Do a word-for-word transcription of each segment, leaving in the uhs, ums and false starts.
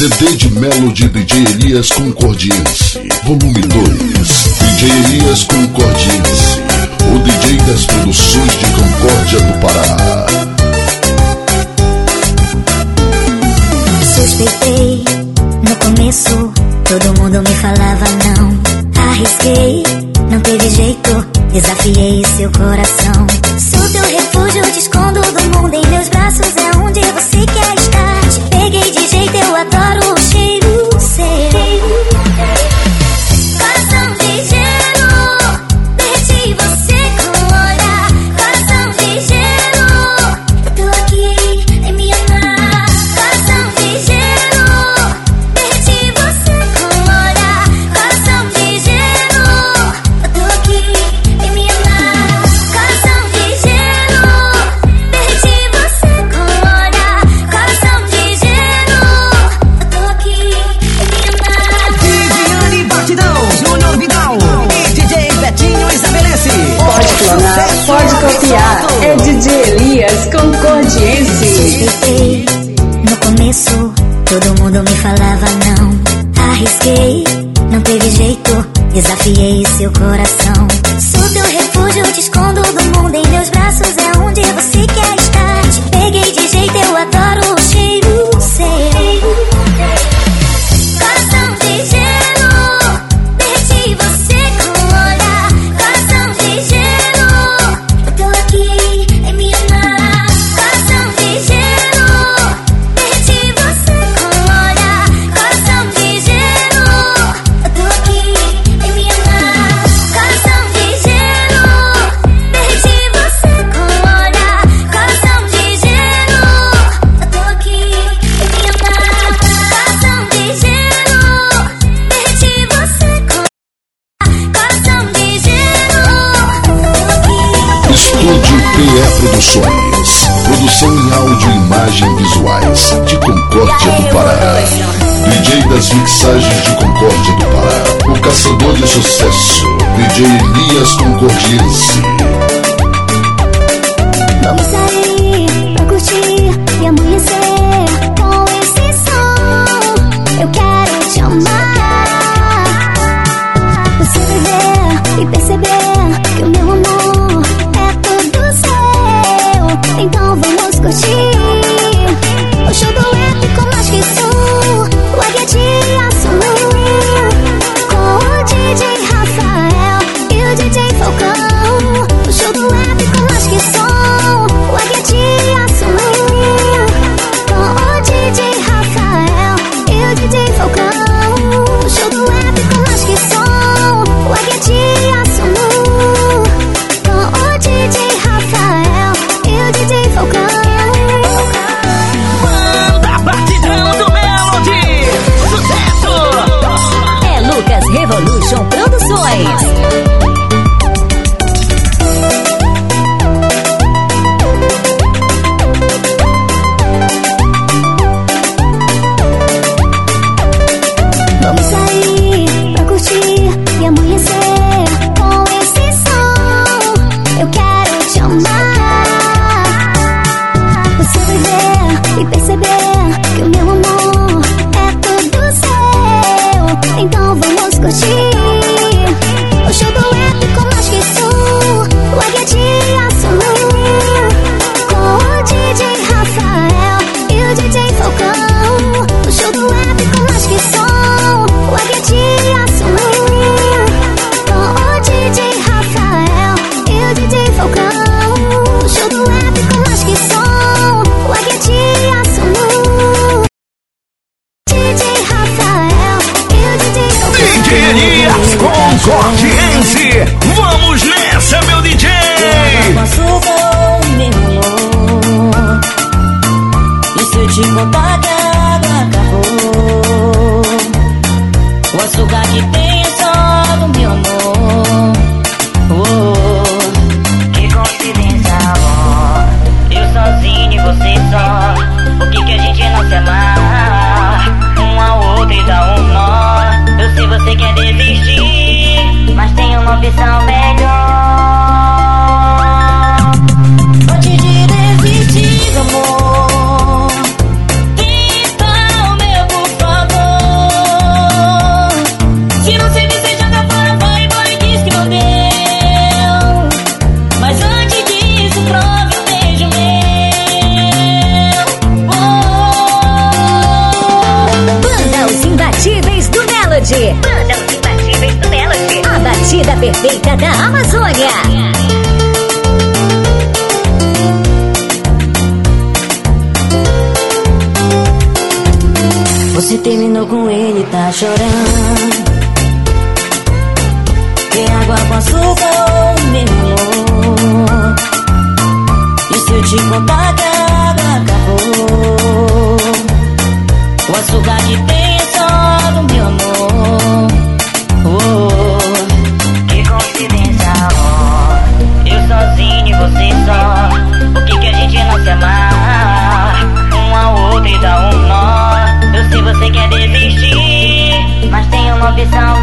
C D de Melody D J Elias Concordiense, volume dois. D J Elias Concordiense, o D J das produções de Concórdia do Pará. Suspeitei, no começo, todo mundo me falava não. Arrisquei, não teve jeito, desafiei seu coração. Sou teu refúgio, te escondo do mundo, em meus braços é onde você quer estar. Te peguei de jeito, eu adoro o cheiro seu. Coração de gelo, perdi você com o olhar. Coração de gelo, eu tô aqui em me amar. Coração de gelo, perdi você com o olhar. Coração de gelo, eu tô aqui em me amar. Coração de gelo, perdi você com o olhar. Coração de gelo, eu tô aqui em me amar. Viviane Batidão, Júnior Vidal e D J Betinho estabelece. Pode clonar, pode copiar. É D J Elias Concordiense. Suspeitei, no começo, todo mundo me falava não. Arrisquei, não teve jeito, desafiei seu coração. Sou teu refúgio, te escondo do mundo, em meus braços é onde você quer estar. Te peguei de jeito, eu adoro o cheiro seu. Coração de gelo, perdi você com o olhar. Coração de gelo, eu tô aqui em me amar. Coração de gelo, perdi você com o olhar. Coração de gelo, eu tô aqui em me amar. Coração de gelo, perdi você com o olhar. Coração de gelo, eu tô aqui em me amar. Coração de gelo, perdi você com o coração de gelo, Estúdio P E Produções, produção em áudio e imagem visuais de Concórdia do Pará. D J das mixagens de Concórdia do Pará, o caçador de sucesso, D J Elias Concordiense. Vamos sair pra curtir e amanhecer com esse som. Eu quero te amar. Você vai ver e perceber que o meu amor é tudo seu. Então vamos curtir o show do épico mais que sul. O Águia de Aço com o D J Rafael e o D J Falcão. O show do épico mais que som. O Águia de Aço com o D J Rafael e o D J Falcão. O show do épico mais que som. O Águia de Aço com o D J Rafael e o D J Falcão. Banda Batidão do Melody, sucesso! É Lucas Revolution Produções. Vamos sair pra curtir e amanhecer com esse som. Eu quero te amar. Você vai ver e perceber que o meu amor é tudo seu. Então vamos curtir o show do épico mais que sul. O Águia de Aço com o D J Rafael e o D J Falcão. O show do épico mais que som. O Águia de Aço com o D J Rafael e o D J Falcão. O show do épico mais que som. O Águia de Aço, D J Rafael e o D J Falcão. D J Elias Concordiense, vamos nessa, meu D J! E se eu te contar que a água acabou, o açúcar que tem é só do meu amor. Oh, que coincidência, amor. Eu sozinho e você só. Por que que a gente não se amar? Um ao outro e dá um nó. Eu sei você quer desistir, mas tem uma opção melhor. Antes de desistir, amor, Imbatíveis do Melody. Banda Os Imbatíveis do Melody. A batida perfeita da Amazônia. Você terminou com ele, tá chorando. Tem água com açúcar, meu amor. E se eu te contar que a água acabou? O açúcar que tem é só do meu amor. Oh, que coincidência, amor. Eu sozinho e você só. Por que que a gente não se amar? Um ao outro e dá um nó. Eu sei você quer desistir, mas tem uma opção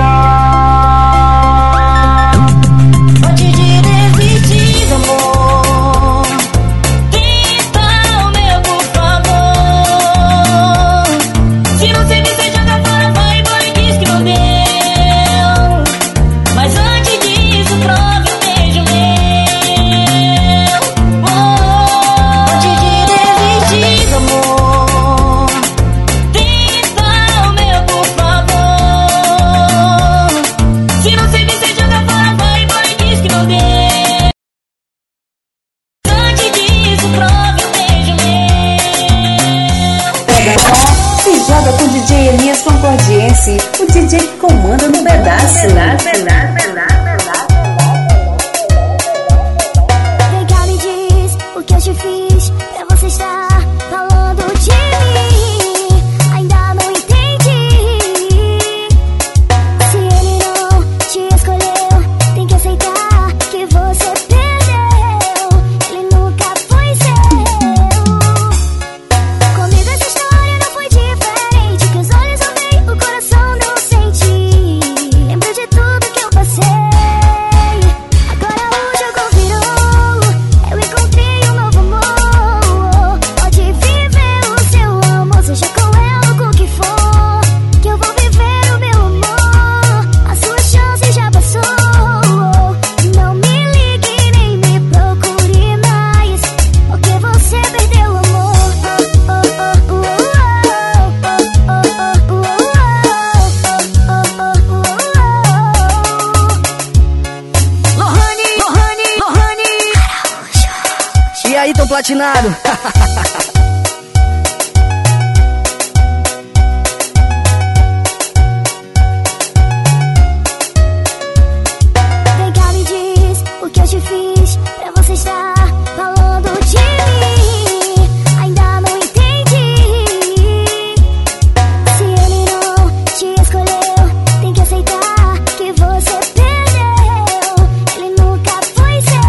melhor. Antes de desistir, amor, tenta o meu, por favor. Se não servir, você joga fora, vai embora e diz que não deu. Mas antes disso, prove um beijo meu. Oh, antes de desistir, amor, tenta o meu, por favor. Se não servir, você joga fora, vai embora e diz que não deu. Antes disso, prove um beijo meu. Pega só e joga com o D J Elias Concordiense, o D J que comanda no pedaço. Vem cá, me diz o que eu te fiz pra você estar falando de mim. Ainda não entendi. Se ele não te escolheu, tem que aceitar que você perdeu. Ele nunca foi seu. Comigo essa história não foi diferente. Que os olhos não veem, o coração não sente. Lembro de tudo que eu passei. Agora o jogo virou. Eu encontrei um novo amor. Pode viver o seu amor, seja com ela ou com o que for. Que eu vou viver o meu amor. A sua chance já passou. Não me ligue nem me procure mais, porque você perdeu o amor. Lohane, Lohane, Lohane. E aí, tão platinado? Vem cá, me diz o que eu te fiz pra você estar falando de mim. Ainda não entendi. Se ele não te escolheu, tem que aceitar que você perdeu. Ele nunca foi seu.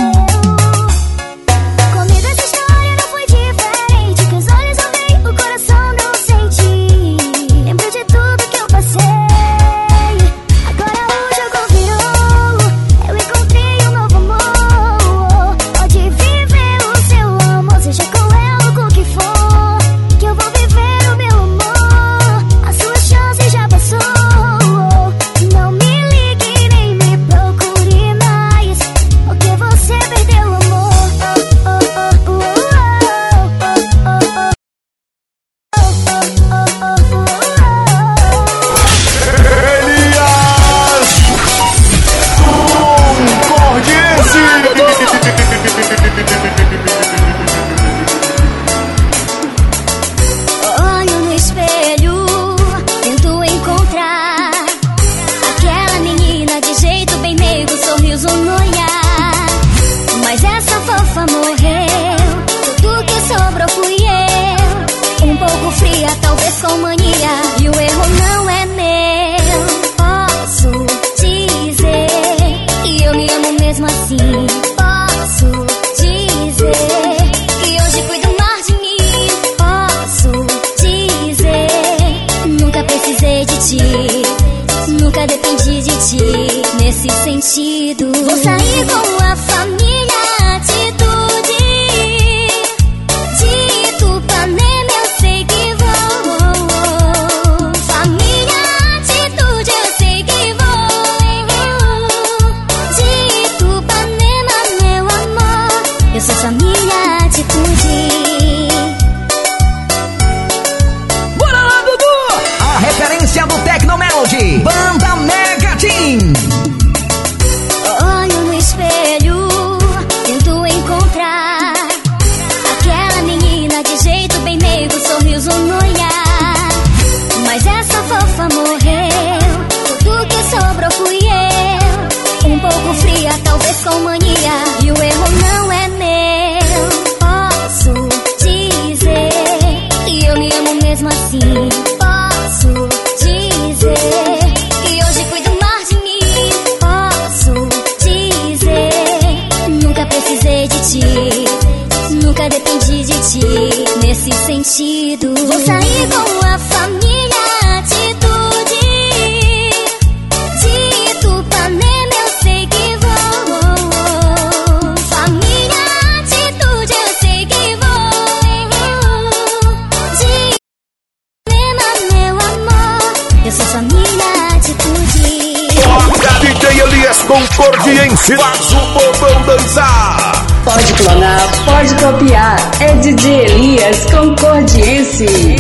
Comigo essa história não foi diferente. Que os olhos não veem, o coração não sente. Lembro de tudo que eu passei. Agora o jogo virou. Eu encontrei um novo amor. Pode viver o seu amor, seja com ela ou com o que for. Que eu vou viver o meu amor. A sua chance já passou. Não me ligue nem me procure mais, porque você perdeu o amor. Elias Concordiense. Olho no espelho, tento encontrar aquela menina de jeito bem meigo, sorriso no olhar. Mas essa fofa morreu, tudo que sobrou fui eu. Um pouco fria, talvez com mania, e o erro não é meu. Posso dizer que eu me amo mesmo assim. Posso dizer que hoje cuido mais de mim. Posso dizer, nunca precisei de ti, nunca dependi de ti. Nesse sentido, vou sair com a família Atitude de Tupanema, eu sei que vou. Família Atitude, eu sei que vou. De Tupanema, meu amor, eu sou família Atitude. Bora lá, Dudu! sigam a família Atitude. De Ipanema eu sei que vou. Família Atitude eu sei que vou. De Ipanema, meu amor, eu sou família Atitude. D J Elias Concordiense, faz o povão dançar. Pode clonar, pode copiar. É D J Elias Concordiense.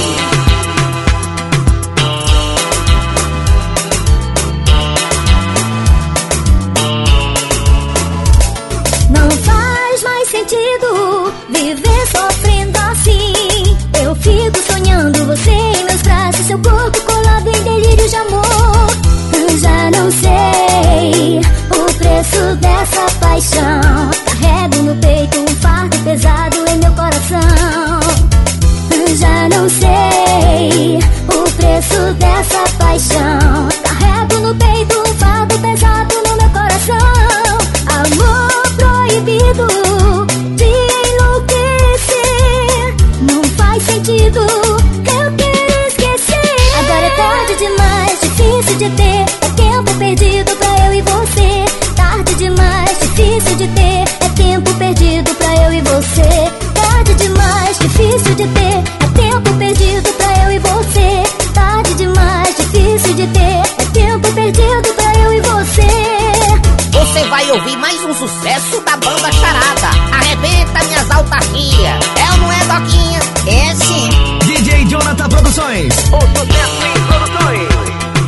Não faz mais sentido viver sofrendo assim. Eu fico sonhando você em meus braços, seu corpo colado em delírio de amor. Eu já não sei o preço dessa paixão. Carrego no peito um fardo pesado em meu coração. Eu já não sei o preço dessa paixão. Carrego no peito um fardo pesado no meu coração. Amor proibido de enlouquecer. Não faz sentido, eu quero esquecer. Agora é tarde demais, difícil de ter. É tempo perdido pra eu e você. Tarde demais, difícil de ter. É tempo perdido pra eu e você. Tarde demais, difícil de ter. É tempo perdido pra eu e você. Tarde demais, difícil de ter. É tempo perdido pra eu e você. Você vai ouvir mais um sucesso da banda Charada. Arrebenta minhas autarquias. É ou não é, Doquinha? É sim. D J Jonathan Produções, o sucesso em produções.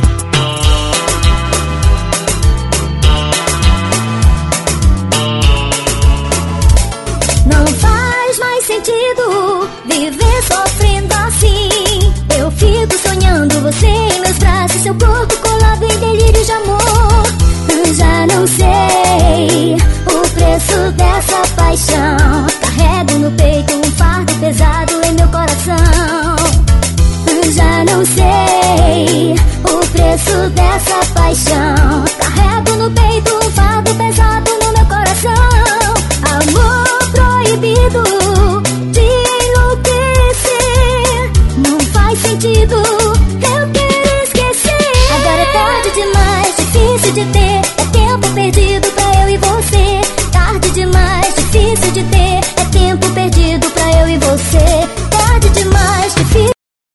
Não faz mais sentido viver sofrendo assim. Eu fico sonhando você em meus braços, seu corpo colado em delírio de amor. Eu já não sei o preço dessa paixão. Carrego no peito um fardo pesado em meu coração. Eu já não sei o preço dessa paixão. Carrego no peito um fardo pesado no meu coração. Amor proibido de enlouquecer. Não faz sentido, eu quero esquecer. Agora é tarde demais, difícil de ter. É tempo perdido pra eu e você. Tarde demais, difícil de ter. É tempo perdido pra eu e você. Tarde demais, difícil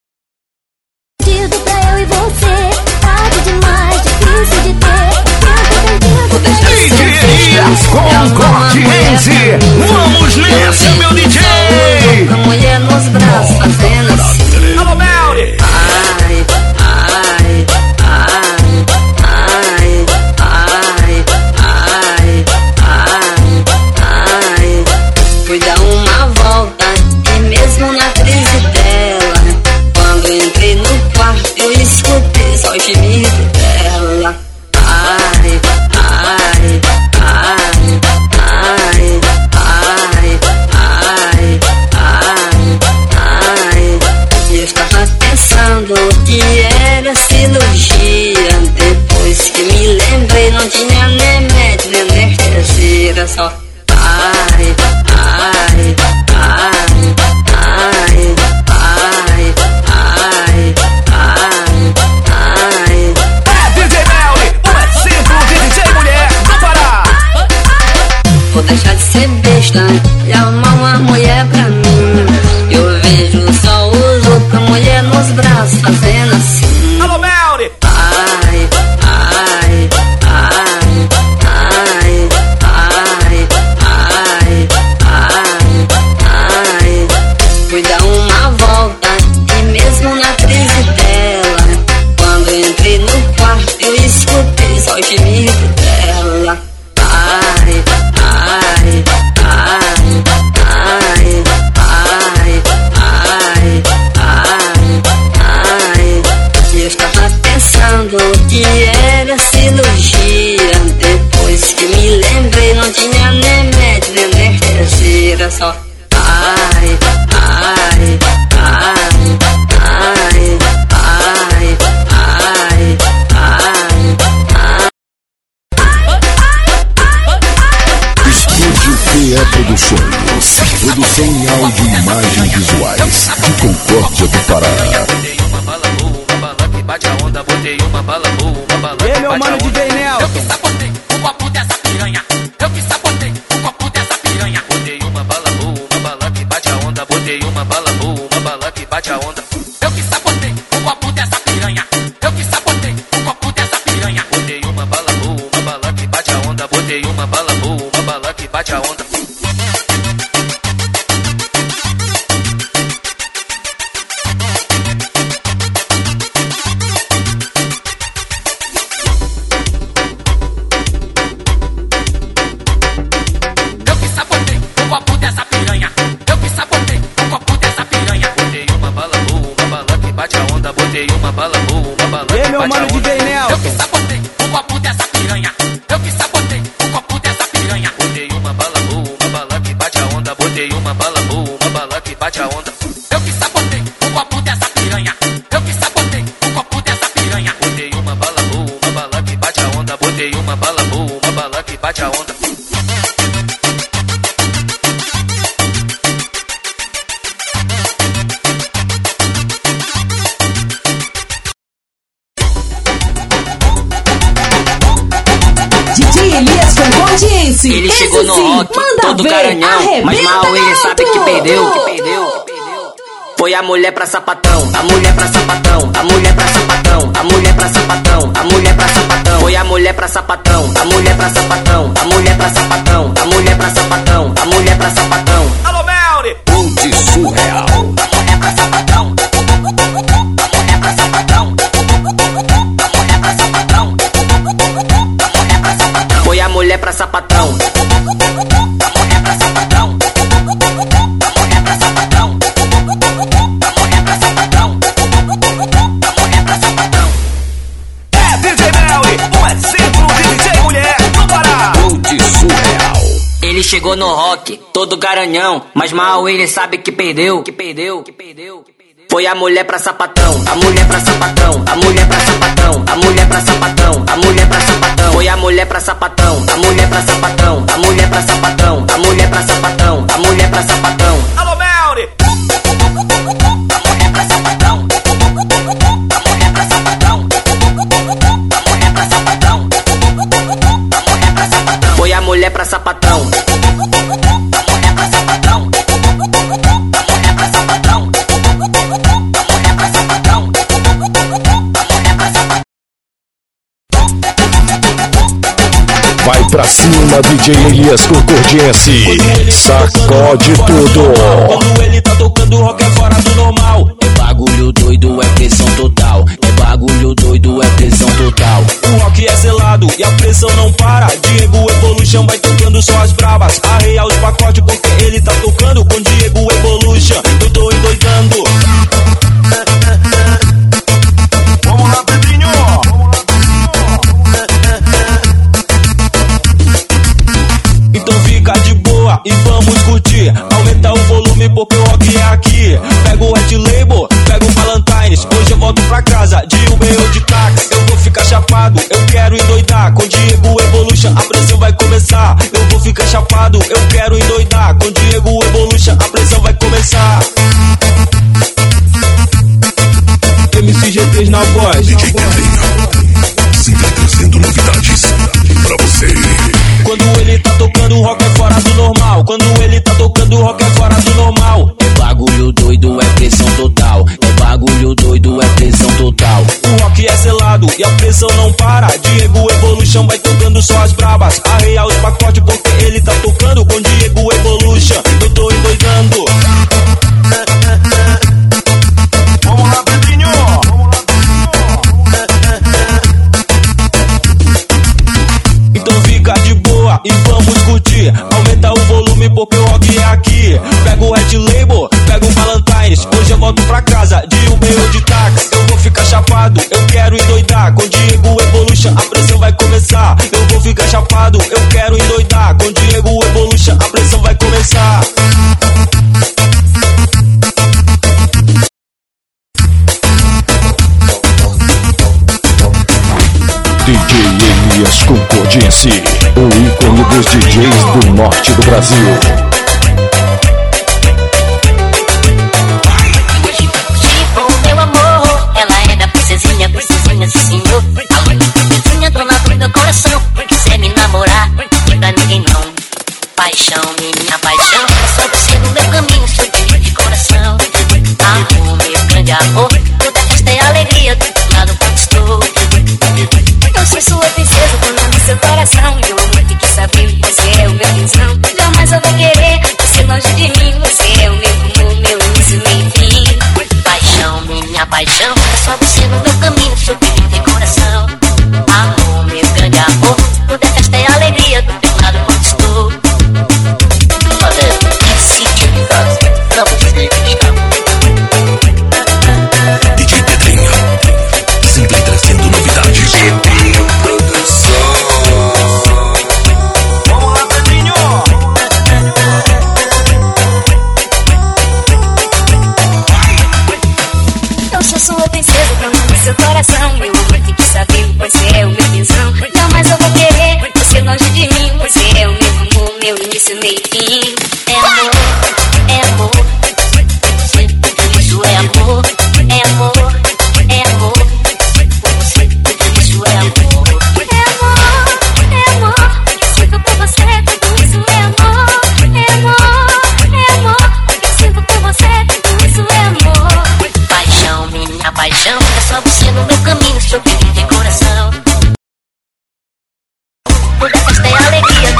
pra eu e você. Tarde demais, difícil de ter. É tempo perdido pra eu e D J Elias Concordiense, vamos nessa, meu D J. Com a mulher nos braços fazendo assim. Alô, Melly. Ai, ai, ai, ai, ai, ai, ai, ai. Fui dar uma volta e mesmo na crise dela, quando entrei no quarto eu escutei só o gemido dela. Ai, ai, ai, ai, ai, ai, ai, ai. Eu estava pensando que era cirurgia. Depois que me lembrei, não tinha nem médico nem anestesia. Era só ai, ai, ai, ai, ai, ai, ai, ai. É D J Melly, o exemplo de D J mulher do Pará. Vou deixar de ser besta e arrumar uma mulher pra mim. Eu vejo só os outros, mulher nos braços fazendo assim. Alô, Melly. Ai, ai, ai, ai, ai, ai, ai, ai. Fui dar uma volta e mesmo na crise dela, quando entrei no quarto eu escutei só o gemido dela. Ai, ai, ai, ai, ai, ai, ai, ai. Eu estava pensando que era cirurgia. Depois que me lembrei, não tinha nem médico nem anestesia. Era só ai, ai, ai, ai, ai, ai, ai, ai. Estúdio P E Produções. Produção em áudio e imagem visuais. De Concórdia do Pará. Botei uma bala boa, uma bala que bate a onda. Botei uma bala boa, uma bala que bate a onda. E aí, meu mano D J Nel? Eu que sabotei o copo dessa piranha. Eu que sabotei o copo dessa piranha. Botei uma bala boa, uma bala que bate a onda. Botei uma bala boa, uma bala que bate a onda. Eu que sabotei o copo dessa piranha. Eu que sabotei o copo dessa piranha. Botei uma bala boa, uma bala que bate a onda. Botei uma bala boa, uma bala que bate a onda. Botei uma bala boa, uma bala que meu bate a mano onda. D J Nel? Eu que sabotei o copo dessa piranha. Eu que sabotei o copo dessa piranha. Botei uma bala boa, uma bala que bate a onda. Botei uma bala boa, uma bala que bate a onda. Eu que sabotei o copo dessa piranha. Eu que sabotei o copo dessa piranha. Botei uma bala boa, uma bala que bate a onda. Botei uma bala boa, uma bala que bate a onda. Elias Concordiense. Ele Esse chegou no sim, rock, manda todo ver, garanhão, mas mal ele arrebenta sabe que alto. perdeu, que perdeu. Foi a mulher pra sapatão, a mulher pra sapatão, a mulher pra sapatão, a mulher pra sapatão, a mulher pra sapatão. Foi a mulher pra sapatão, a mulher pra sapatão, a mulher pra sapatão, a mulher pra sapatão, a mulher pra sapatão. Alô, Melri! Ponte Surreal. A mulher pra sapatão, a mulher pra sapatão, a mulher pra sapatão, a mulher pra sapatão. Foi a mulher pra sapatão, a mulher pra sapatão, a mulher pra sapatão. É D J Melri, um exemplo de D J mulher do Pará. Ponte Surreal. Ele chegou no rock, todo garanhão, mas mal ele sabe que perdeu, que perdeu, que perdeu. Foi a mulher pra sapatão, a mulher pra sapatão, a mulher pra sapatão, a mulher pra sapatão, a mulher pra sapatão. Foi a mulher pra sapatão, a mulher pra sapatão, a mulher pra sapatão, a mulher pra sapatão, a mulher pra sapatão. Alô, Melri! A mulher pra sapatão, a mulher pra sapatão, a mulher pra sapatão, a mulher pra sapatão. Foi a mulher pra sapatão, a mulher pra sapatão, a mulher pra sapatão, a mulher pra sapatão, a mulher pra sapatão. Vai pra cima, D J Elias Concordiense. Sacode tudo. Quando ele tá tocando rock é fora do normal. É bagulho doido, é pressão total. É bagulho doido, é pressão total. O rock é selado e a pressão não para. Diego Evolution vai tocando só as bravas. Arreia os pacotes porque ele tá tocando com Diego Evolution. Eu tô endoidando. Vamos lá, Pedrinho! Então fica de boa e vamos curtir. Aumenta o volume porque o rock é aqui. Pega o Red Label, pega o Valentines. Hoje eu volto pra casa de Uber ou de táxi. Eu vou ficar chapado, eu quero endoidar. Com Diego Evolution a pressão vai começar. Eu vou ficar chapado, eu quero endoidar. Com Diego Evolution a pressão vai começar. M C G três na voz. D J Pedrinho, sempre trazendo novidades pra você. Quando ele tá tocando rock é fora do normal. Quando ele tá tocando rock é fora do normal. É bagulho doido, é pressão total. É bagulho doido, é pressão total. O rock é selado e a pressão não para. Diego Evolution vai tocando só as bravas. Arreia os pacotes porque ele tá tocando com Diego Evolution. Eu tô endoidando. Vamos lá, Pedrinho! Então fica de boa e vamos curtir. Aumenta o volume porque o rock é aqui. Pega o Red Label, pega o Valentines. Hoje eu volto pra casa de Uber ou de táxi. Eu vou ficar chapado, eu quero endoidar. Com Diego Evolution a pressão vai começar. Eu vou ficar chapado, eu quero endoidar. Com Diego Evolution a pressão vai começar. D J Elias Concordiense, o ícone dos D Js do norte do Brasil. só você no meu caminho, seu brilho de coração. Amor, meu grande amor, toda festa é alegria, do teu lado quando estou. Olha, esse tipo pra você buscar. D J Pedrinho, sempre trazendo novidades. Pedrinho Produção. Vamos lá, Pedrinho. Eu só sou a princesa pra mandar seu coração. Meu amor tem que saber, pois você é o meu tesão. Jamais eu vou querer você longe de mim, pois você é o meu amor, meu início, meio e fim. É amor, é amor, tudo isso é amor, é amor, é amor, tudo isso é amor. É amor, é amor, o que sinto por você, tudo isso é amor. É amor, é amor, o que sinto por você, tudo isso é amor. Paixão, minha paixão, é só você no meu caminho, seu brilho de coração. Toda festa é alegria.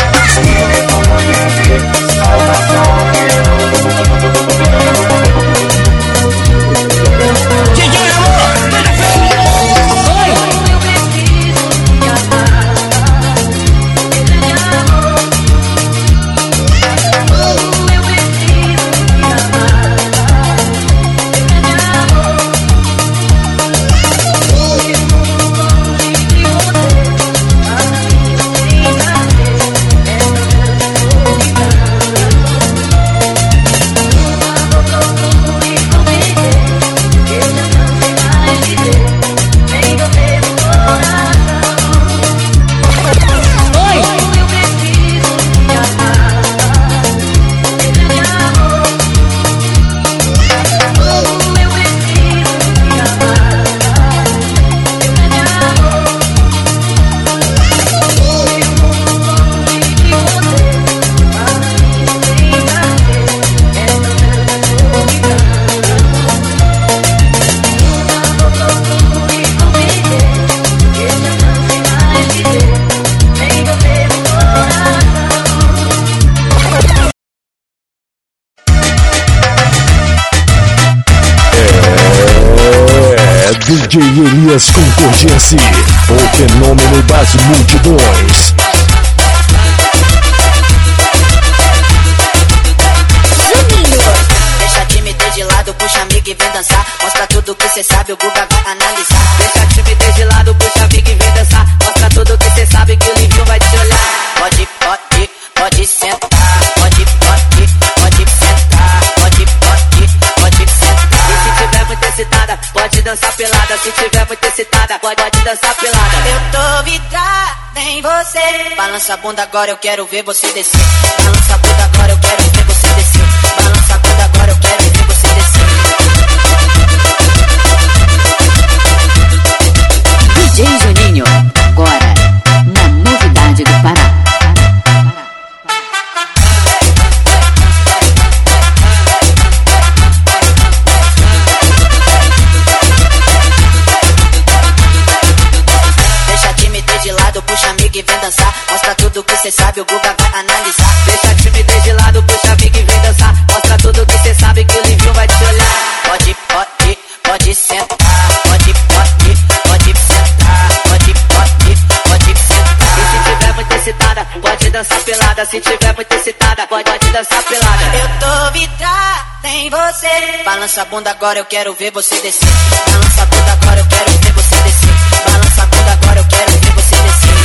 D J Elias Concordiense, o fenômeno das multidões. Deixa a timidez de lado, puxa amigo e vem dançar. Mostra tudo que cê sabe, o Guga vai analisar. Deixa a timidez de lado, puxa amigo e vem dançar. Mostra tudo que cê sabe, que o Livinho vai te olhar. Pode, pode, pode sentar. Pode, pode, pode sentar. Pode, pode, pode sentar. E se tiver muito excitada, pode dançar pelada. Se tiver muito excitada, pode, pode dançar pelada. Eu tô vidrada em você. Balança a bunda agora, eu quero ver você descer. Balança a bunda agora, eu quero ver você descer. Balança a bunda agora, eu quero ver você descer. D J Juninho, agora na novidade do Pará. Deixa a timidez de lado, puxa amigo e vem dançar. Mostra tudo que cê sabe, o Guga vai analisar. Deixa a timidez de lado, puxa amigo e vem dançar. Mostra tudo que cê sabe, que o Livinho vai te olhar. Pode, pode, pode sentar. Pode, pode, pode sentar. Pode, pode, pode sentar. E se tiver muito excitada, pode dançar pelada. Se tiver muito excitada, pode, pode dançar pelada. Eu tô vidrada em você. Balança a bunda agora, eu quero ver você descer. Balança a bunda agora, eu quero ver você descer. Balança a bunda agora, eu quero ver você descer.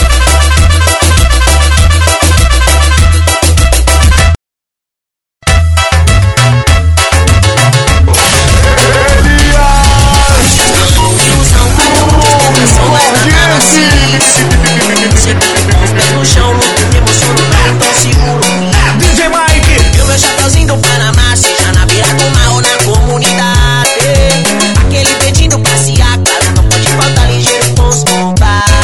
No chão, muito me emociono, tão seguro. D J Mike, eu meu chapeuzinho do Panamá, seja na beira do mar ou na comunidade. Aquele dedinho pra se aclarar, não pode faltar ligeiro com os bombas.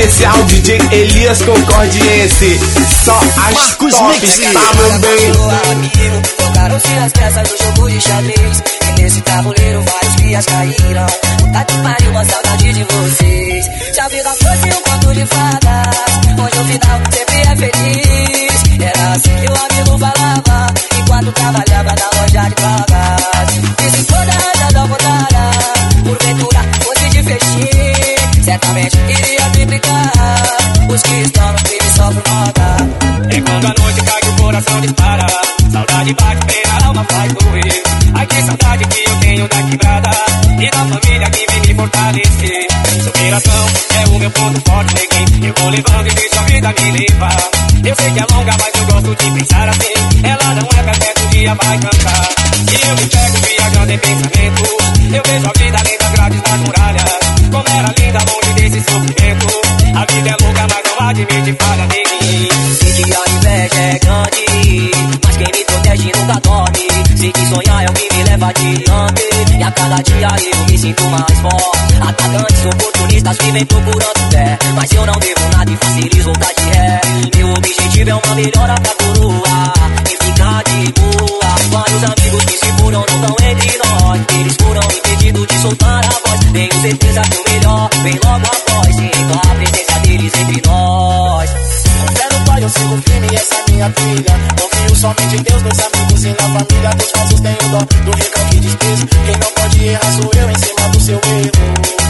especial D J Elias Concordiense. Só as Marcos tops, Mix. tá, meu bem? Tocaram-se as peças do jogo de xadrez, e nesse tabuleiro vários fias caíram. Puta que pariu, uma saudade de vocês. Se a vida fosse um conto de fadas, onde o final sempre é feliz. Era assim que o amigo falava, enquanto trabalhava na loja de drogas. E se toda a da rodada, porventura fosse de festim, certamente iria triplicar. Os que estão no crime só por moda. É quando a noite cai que o coração dispara, saudade bate, pena, a alma faz doer. Ai que saudade que eu tenho da quebrada e da família que vem me fortalecer. Superação é o meu ponto forte, neguinho. Eu vou levando e deixo a vida me levar. Eu sei que é longa, mas eu gosto de pensar assim. Ela não é perfeita, um dia vai cantar. E eu me pego viajando em pensamentos. Eu vejo a vida além das grades das muralhas. Como era linda longe desse sofrimento. A vida é louca, mas não admite falha, neguinho. Sei que a inveja é grande, mas quem me protege nunca dorme. Sei que sonhar é o que me leva adiante, e a cada dia eu me sinto mais forte. Atacantes oportunistas vivem procurando fé, mas eu não devo nada e facilizo voltar de ré. Meu objetivo é uma melhora pra coroa e ficar de boa. Vários amigos que se foram não estão entre nós, eles foram impedidos de soltar a voz. Tenho certeza que o melhor vem logo após, sinto a presença deles entre nós. Com fé no Pai eu sigo firme, essa é minha trilha. Confio somente em Deus, meus amigos e na família. Dos falsos tenho dó, do recalque e desprezo. Quem não pode errar sou eu em cima do seu erro.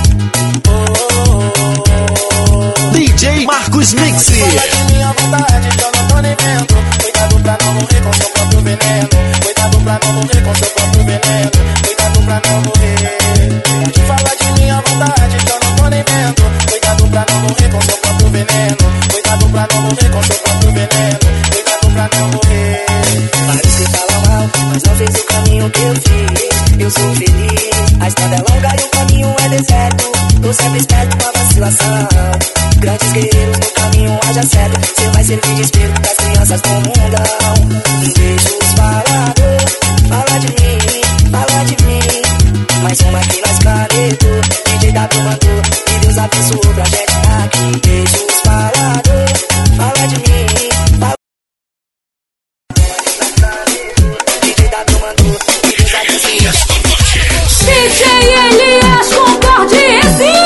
D J Marcos Mix. Fala de minha vontade que eu não tô nem vendo. Cuidado pra não morrer com seu próprio veneno. Cuidado pra não morrer com seu próprio veneno. Cuidado pra não morrer. Pode falar de minha vontade que eu não tô nem vendo. Cuidado pra não morrer com seu próprio veneno. Cuidado pra não morrer com seu próprio veneno. Cuidado pra não morrer. Vários que falam mal, mas não fez o caminho que eu fiz. Eu sou feliz, a estrada é longa e o caminho é deserto. Tô sempre esperto com a vacilação. Grandes guerreiros no caminho, haja certo. Cê vai servir de espelho pras crianças do mundão. E deixa os faladores falar de mim, falar de mim. Mais uma aqui na escaleto, D J W mandou e Deus abençoou pra gente tá aqui. Deixa os faladores falar de mim, falar D J W mandou e Deus abençoou. D J Elias Concordiense.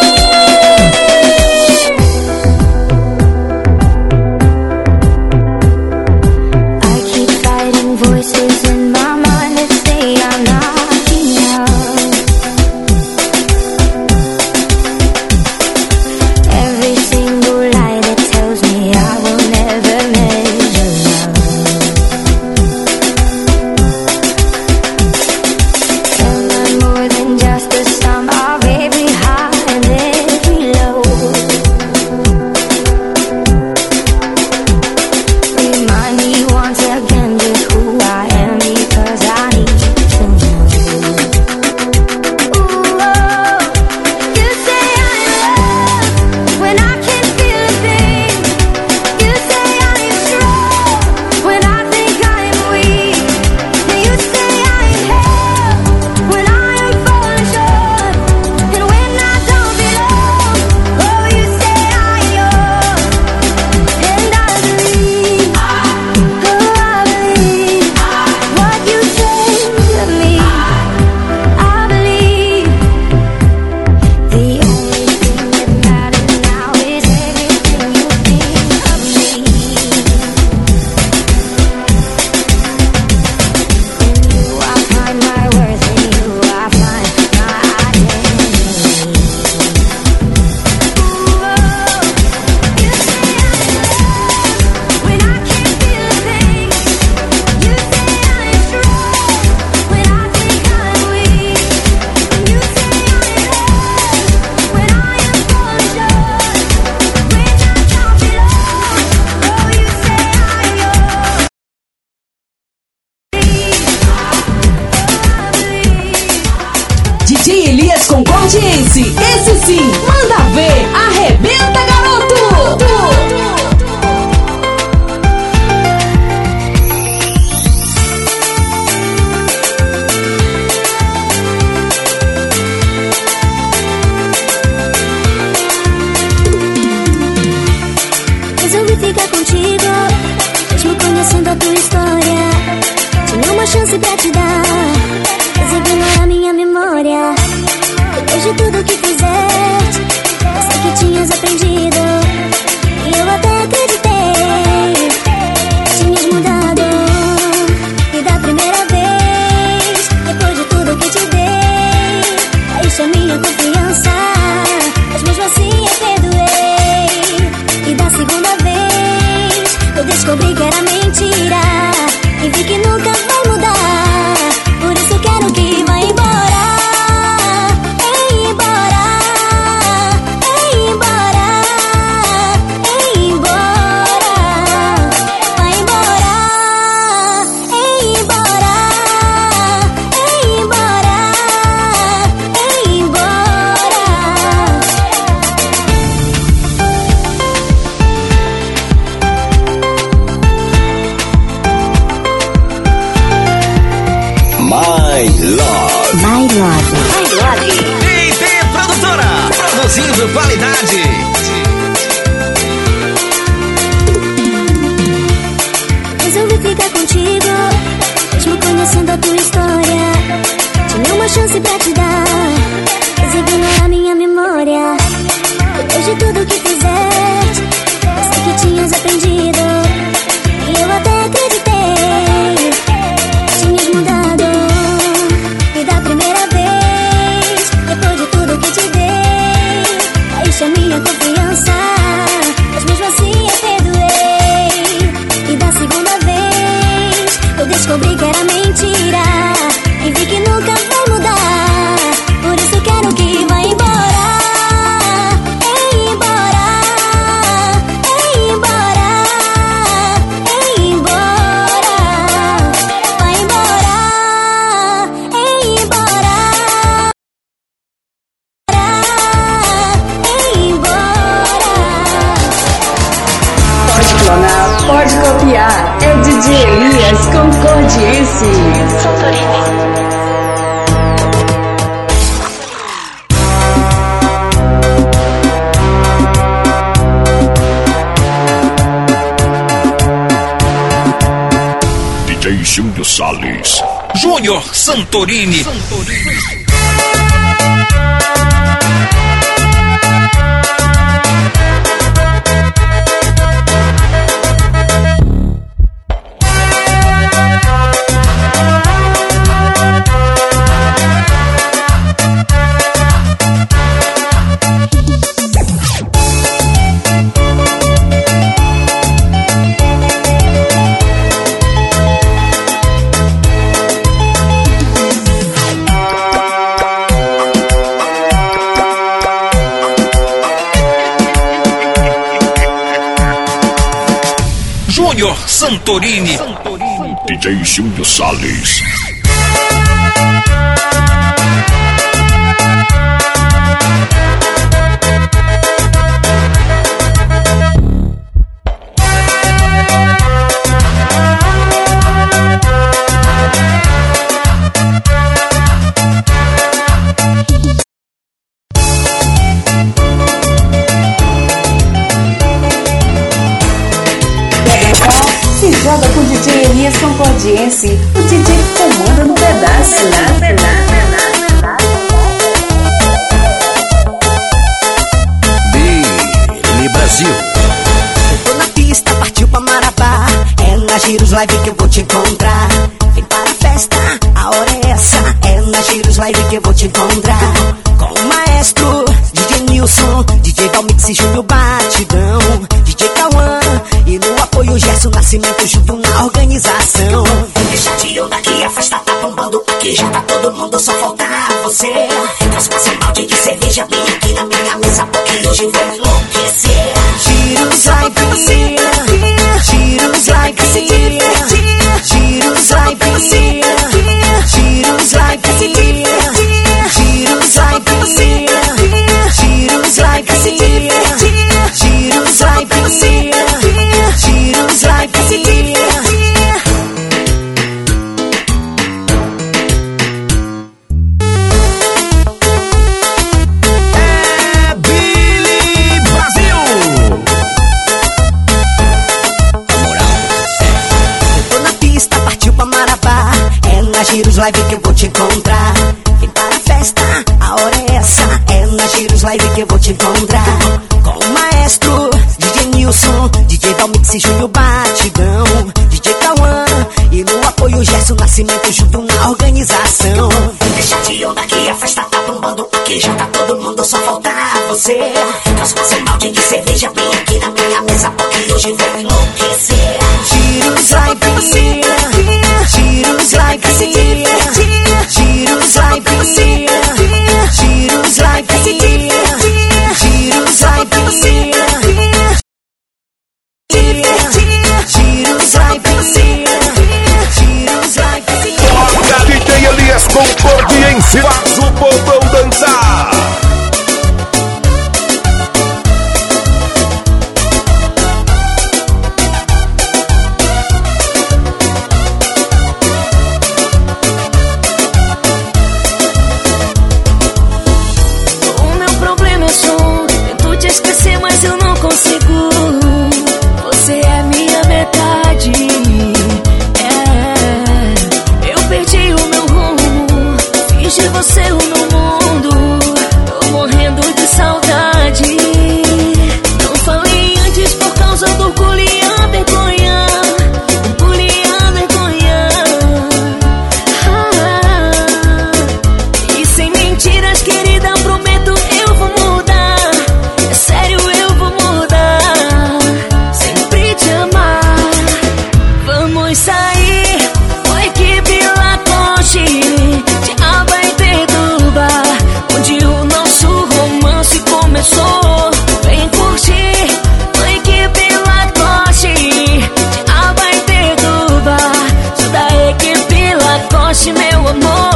ficar contigo, mesmo conhecendo a tua história. Tinha uma chance pra te dar, mas ignorar minha memória. Depois de tudo que fizeste, eu sei que tinhas aprendido, e eu até acreditei. Tinhas mudado, e da primeira vez, depois de tudo que te dei, caíste a minha confiança, mas mesmo assim eu perdoei. E da segunda vez, eu descobri que era mentira, e vi que nunca vai mudar. Por isso eu quero que vá embora. Ei, embora. Ei, embora. Ei, embora. Vai embora. Ei, embora. Ei, embora. Ei, embora. My Love. My Love. My Love. I P Produtora, produzindo qualidade. Resolvi ficar contigo, mesmo conhecendo a tua história. Tinha uma chance pra te dar, mas ignorar minha memória. Depois de tudo que fizeste, eu sei que tinhas aprendido, e eu até acreditei. Tinhas mudado, e da primeira vez, depois de tudo que te dei, caíste a minha confiança, mas mesmo assim eu perdoei. E da segunda vez, eu descobri que era mentira, e vi que nunca vai mudar. Por isso eu quero que vá embora. Ei, embora. Ei, embora. Ei, embora. Vai embora. Ei, embora. Ei, embora. Pode clonar, pode copiar. É D J Elias Concordiense. D J Júnior Salles. Júnior Santorini. Júnior Santorini. D J Júnior Salles. Se joga com o D J Elias Concordiense, o D J comanda no pedaço. Billy Brasil. Eu tô na pista, partiu pra Marabá. É na Giros Live que eu vou te encontrar. Vem para a festa, a hora é essa. É na Giros Live que eu vou te encontrar. Com o maestro, D J Nilson, D J Valmix e Júnior Batidão, D J Cauã e no apoio Gerson Nascimento junto na organização. Deixa de onda que a festa tá bombando. Aqui já tá todo mundo, só falta você. Transpassa um balde de cerveja bem aqui na minha mesa, porque hoje vou enlouquecer. Giros Live, Giros Live, Giros Live, Giros Live, Giros Live, Giros Live, Giros Live, Giros Live. É Billy Brasil. Giros Live que eu vou te encontrar. Vem para a festa, a hora é essa. É na Giros Live que eu vou te encontrar. Com o maestro D J Nilson, D J Valmix e Júnior Batidão, D J Cauã e no apoio Gerson Nascimento junto na organização. Deixa de onda que a festa tá bombando aqui. Já tá todo mundo, só falta você. Nós fazemos balde de cerveja bem aqui na minha mesa, porque hoje vou enlouquecer. Giros Live, Giros Live, Giros Live, Giros Live, Giros Live, Giros Live, Giros Live. Toca D J Elias Concorde em si, faz o povão dançar. Esquecer, mas eu não consigo. Você é minha metade. É, eu perdi o meu rumo. Fiz de você o meu mundo. Tô morrendo de saudade. Não falei antes por causa do orgulho e a vergonha. Orgulho e a vergonha. Ah, e sem mentiras, querida, prometo eu vou mudar. Sério, eu vou mudar, sempre te amar. Vamos sair com a equipe Lacoste de Abaetetuba, onde o nosso romance começou. Vem curtir com a equipe Lacoste de Abaetetuba. Sou da equipe Lacoste, meu amor.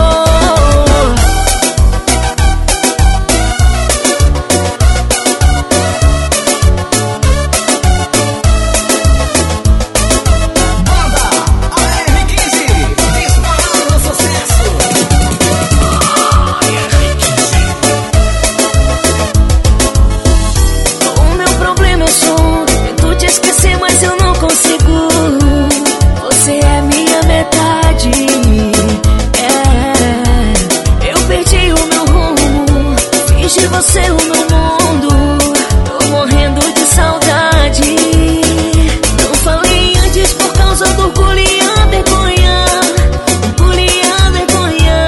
Você é minha metade. É, eu perdi o meu rumo. Fiz de você o meu mundo. Tô morrendo de saudade. Não falei antes por causa do orgulho e a vergonha. Orgulho e a vergonha.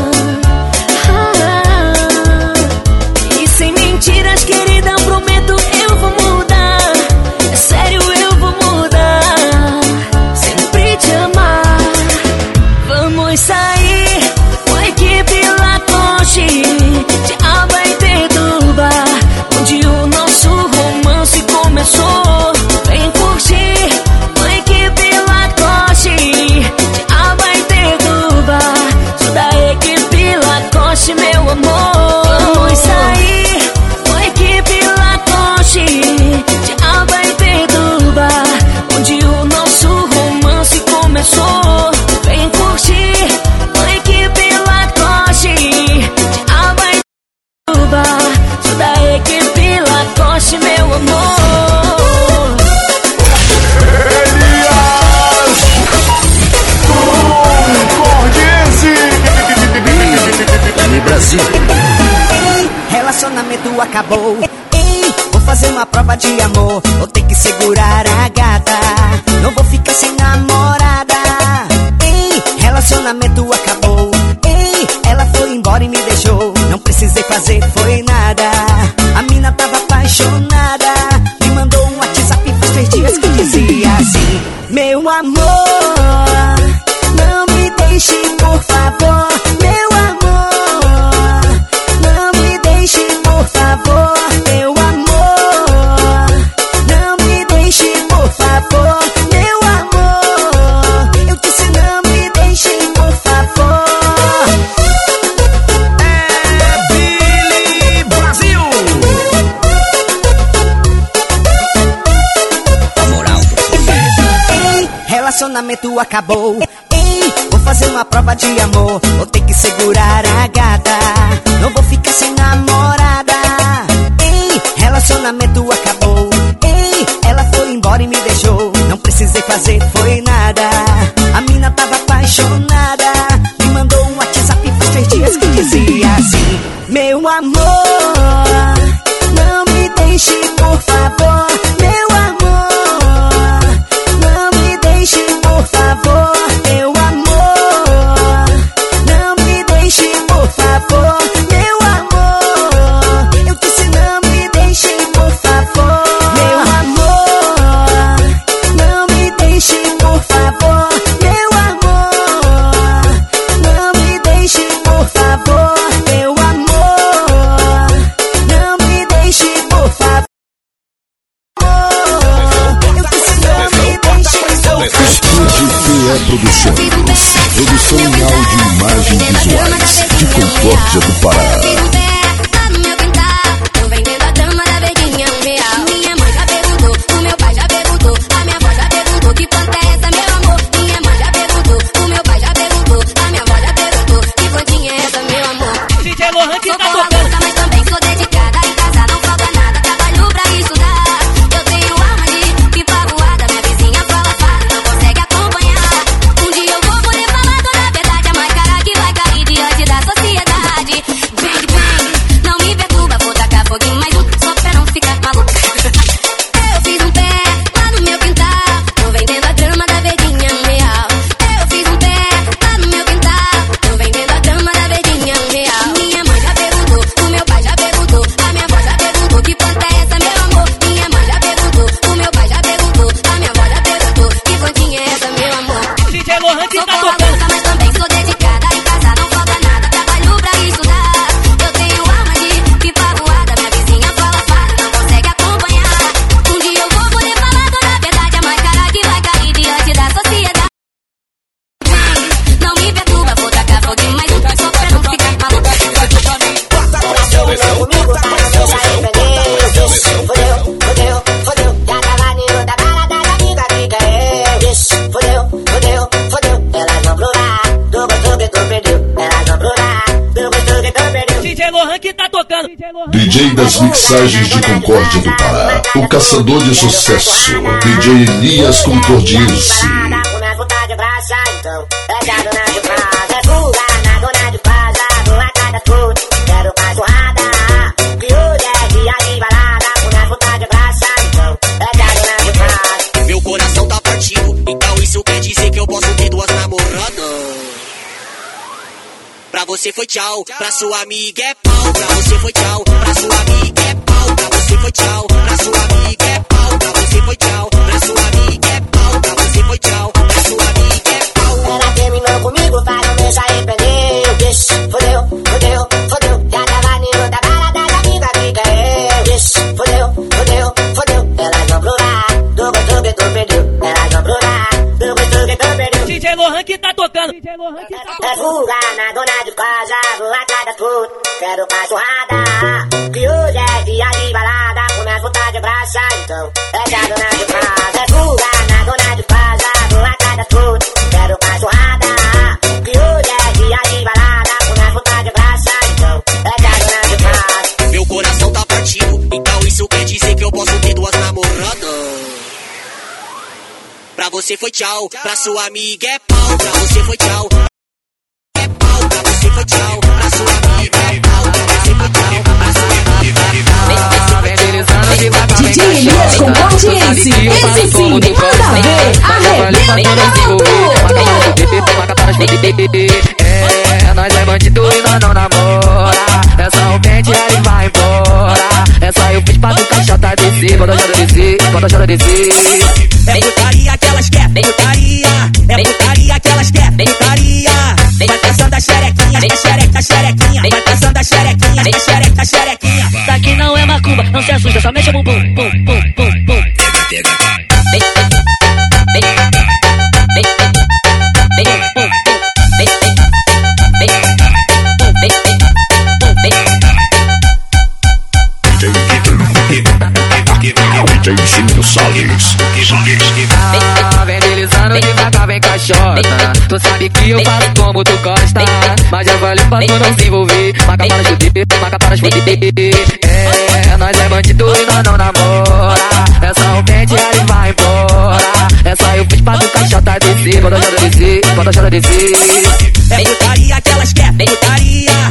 Ah, e sem mentiras, querida, prometo eu vou mudar. É sério, eu vou mudar, sempre te amar. Vamos sair com a equipe Lacoste de Abaetetuba, onde o nosso romance começou. Vem curtir com a equipe Lacoste de Abaetetuba. Sou da equipe Lacoste, meu amor. Vamos sair com a equipe Lacoste de Abaetetuba, onde o nosso romance começou. Vem curtir com a equipe Lacoste de Abaetetuba. Sou da equipe Lacoste, meu amor. Elias Concordiense E Brasil. Ei, relacionamento acabou. Ei, vou fazer uma prova de amor. Vou ter que segurar a gata. Não vou ficar sem namorada. Ei, relacionamento acabou. Ei, ela foi embora e me deixou. Não precisei fazer, foi nada. A mina tava apaixonada. Me mandou um WhatsApp faz três dias que dizia assim: meu amor, não me deixe, por favor. Meu amor, não me deixe, por favor. Meu amor, não me deixe, por favor. Meu amor, eu disse não me deixe, por favor. é Billy Brasil. Ei, relacionamento acabou. Ei, vou fazer uma prova de amor. Vou ter que segurar a gata. Não vou ficar sem namorada. Ei, relacionamento acabou. Ei, ela foi embora e me deixou. Não precisei fazer, foi nada. A mina tava apaixonada. Me música que dizia assim: meu amor, não me deixe, por favor. Meu amor, não me deixe, por favor. Meu amor, não me deixe, por favor. Meu amor, eu disse não me deixe, por favor. Meu amor, não me deixe, por favor. Meu amor, não me deixe, por favor. Meu amor, não me deixe, por favor. Eu disse não me deixe, por favor. Estúdio P E Produções. Produção em áudio e imagem visuais de Concórdia do Pará. D J das mixagens de Concórdia do Pará, o caçador de sucesso, D J Elias Concordiense. Meu coração tá partido, então isso quer dizer que eu posso ter duas namoradas. Pra você foi tchau, pra sua amiga é pau. Pra você foi tchau, pra sua amiga é pau. Pra você foi tchau, pra sua amiga é pau. Pra você foi tchau, pra sua amiga é pau. Pra você foi tchau, pra sua amiga é pau. Ela terminou comigo, para não me se arrepender. Vixe, fodeu, fodeu, fodeu. Já tava em outra balada, da amiga, amiga eu. Vixe, fodeu, fodeu, fodeu. Elas vão provar, do gosto que tu perdeu. Elas vão provar, do gosto que tu perdeu. D J Lohan que tá tocando. É fuga na dona de casa, vou atrás das putas, quero cachorrada. Que hoje é dia de balada, começa a botar de braça, então é que a dona de casa. É fuga na dona de casa, vou atrás das putas, quero cachorrada. Que hoje é dia de balada, começa a botar de braça, então é que a dona de casa. Meu coração tá partido, então isso quer dizer que eu posso ter duas namoradas. Pra você foi tchau, pra sua amiga é pau. Pra você foi tchau, é pau. Pra você foi tchau, pra sua amiga é pau. Pra você foi tchau, pra sua amiga é pau. D J Elias Concordiense, esse sim, manda ver, arrebentando. É, nós é bandido e nós não namora. É só o pente e ele vai embora. É só eu fiz pra tu caixota descer. Quando eu choro descer, quando eu choro descer. É putaria que elas quer, bem putaria. É putaria que elas quer, bem putaria. Vai passando a xerequinha, vem a xereca, xerequinha. Vai passando a xerequinha, vem a xereca, xerequinha. Isso aqui não é macumba, não se assusta, só mexe o bumbum, bum, bum, bum, bum. Pega, pega, vem, vem, vem, vem, vem, vem, vem, vem, vem, vem, vem, D J Júnior Salles. Ah, vem deslizando devagar, vem caixota. Tu sabe que eu faço como tu gosta. Mas já valeu pra tu não se envolver. Marca para escutar, marca para escutar. É, nós é bandido e nós não namora. É só o pente e ele vai embora. É só eu fiz pra tu caixota descer. Quando eu choro descer, quando eu choro descer. É putaria que elas quer, bem putaria.